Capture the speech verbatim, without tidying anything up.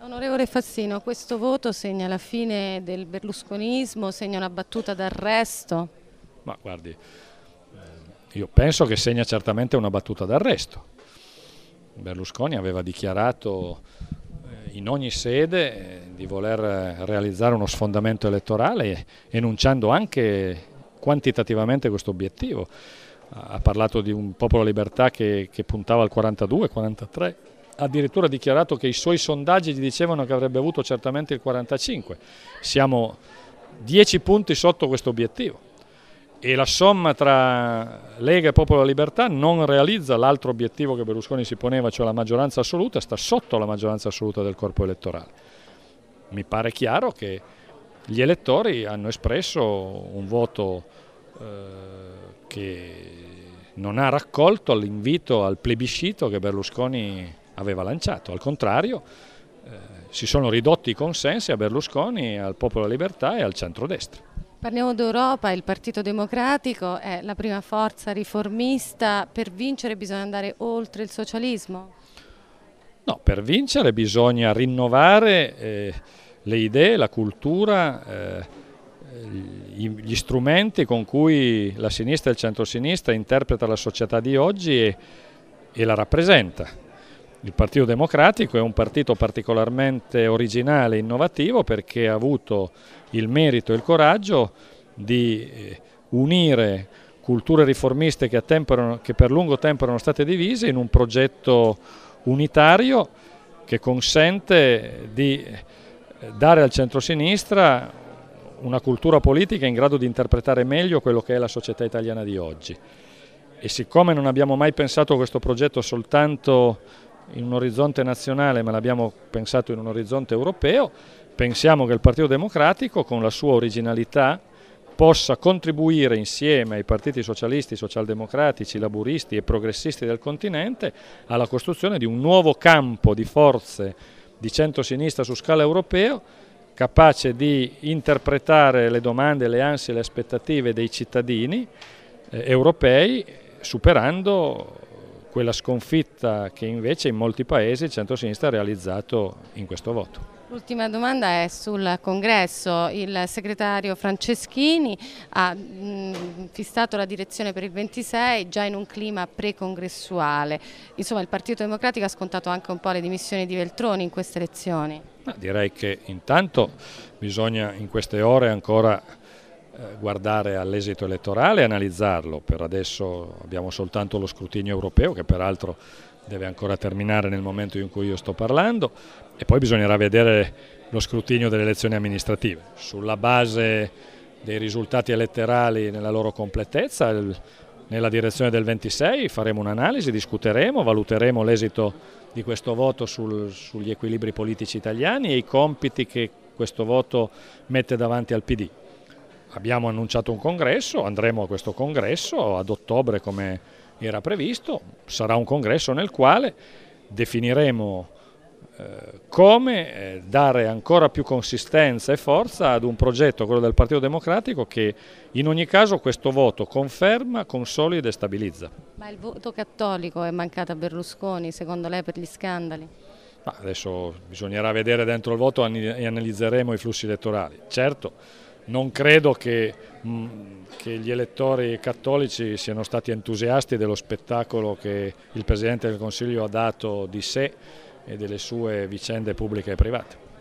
Onorevole Fassino, questo voto segna la fine del berlusconismo, segna una battuta d'arresto? Ma guardi, io penso che segna certamente una battuta d'arresto. Berlusconi aveva dichiarato in ogni sede di voler realizzare uno sfondamento elettorale, enunciando anche quantitativamente questo obiettivo. Ha parlato di un Popolo della Libertà che, che puntava al quarantadue quarantatré, ha addirittura dichiarato che i suoi sondaggi gli dicevano che avrebbe avuto certamente il quarantacinque. Siamo dieci punti sotto questo obiettivo e la somma tra Lega e Popolo della Libertà non realizza l'altro obiettivo che Berlusconi si poneva, cioè la maggioranza assoluta, sta sotto la maggioranza assoluta del corpo elettorale. Mi pare chiaro che gli elettori hanno espresso un voto eh, che non ha raccolto l'invito al plebiscito che Berlusconi aveva lanciato. Al contrario, eh, si sono ridotti i consensi a Berlusconi, al Popolo della Libertà e al centrodestra. Parliamo d'Europa, il Partito Democratico è la prima forza riformista. Per vincere bisogna andare oltre il socialismo? No, per vincere bisogna rinnovare eh, le idee, la cultura, eh, gli strumenti con cui la sinistra e il centrosinistra interpreta la società di oggi e, e la rappresenta. Il Partito Democratico è un partito particolarmente originale e innovativo perché ha avuto il merito e il coraggio di unire culture riformiste che, a tempo, che per lungo tempo erano state divise in un progetto unitario che consente di dare al centrosinistra una cultura politica in grado di interpretare meglio quello che è la società italiana di oggi. E siccome non abbiamo mai pensato a questo progetto soltanto in un orizzonte nazionale, ma l'abbiamo pensato in un orizzonte europeo, pensiamo che il Partito Democratico, con la sua originalità, possa contribuire insieme ai partiti socialisti, socialdemocratici, laburisti e progressisti del continente alla costruzione di un nuovo campo di forze di centrosinistra su scala europea, capace di interpretare le domande, le ansie e le aspettative dei cittadini eh, europei, superando quella sconfitta che invece in molti paesi il centrosinistra ha realizzato in questo voto. L'ultima domanda è sul congresso. Il segretario Franceschini ha mh, fissato la direzione per il ventisei già in un clima pre-congressuale. Insomma, il Partito Democratico ha scontato anche un po' le dimissioni di Veltroni in queste elezioni. Ma direi che intanto bisogna in queste ore ancora eh, guardare all'esito elettorale e analizzarlo. Per adesso abbiamo soltanto lo scrutinio europeo, che peraltro deve ancora terminare nel momento in cui io sto parlando, e poi bisognerà vedere lo scrutinio delle elezioni amministrative. Sulla base dei risultati elettorali nella loro completezza, il, nella direzione del ventisei faremo un'analisi, discuteremo, valuteremo l'esito di questo voto sul, sugli equilibri politici italiani e i compiti che questo voto mette davanti al P D. Abbiamo annunciato un congresso, andremo a questo congresso ad ottobre come era previsto, sarà un congresso nel quale definiremo eh, come eh, dare ancora più consistenza e forza ad un progetto, quello del Partito Democratico, che in ogni caso questo voto conferma, consolida e stabilizza. Ma il voto cattolico è mancato a Berlusconi, secondo lei, per gli scandali? Ma adesso bisognerà vedere dentro il voto e analizzeremo i flussi elettorali. Certo, non credo che, mh, che gli elettori cattolici siano stati entusiasti dello spettacolo che il Presidente del Consiglio ha dato di sé e delle sue vicende pubbliche e private.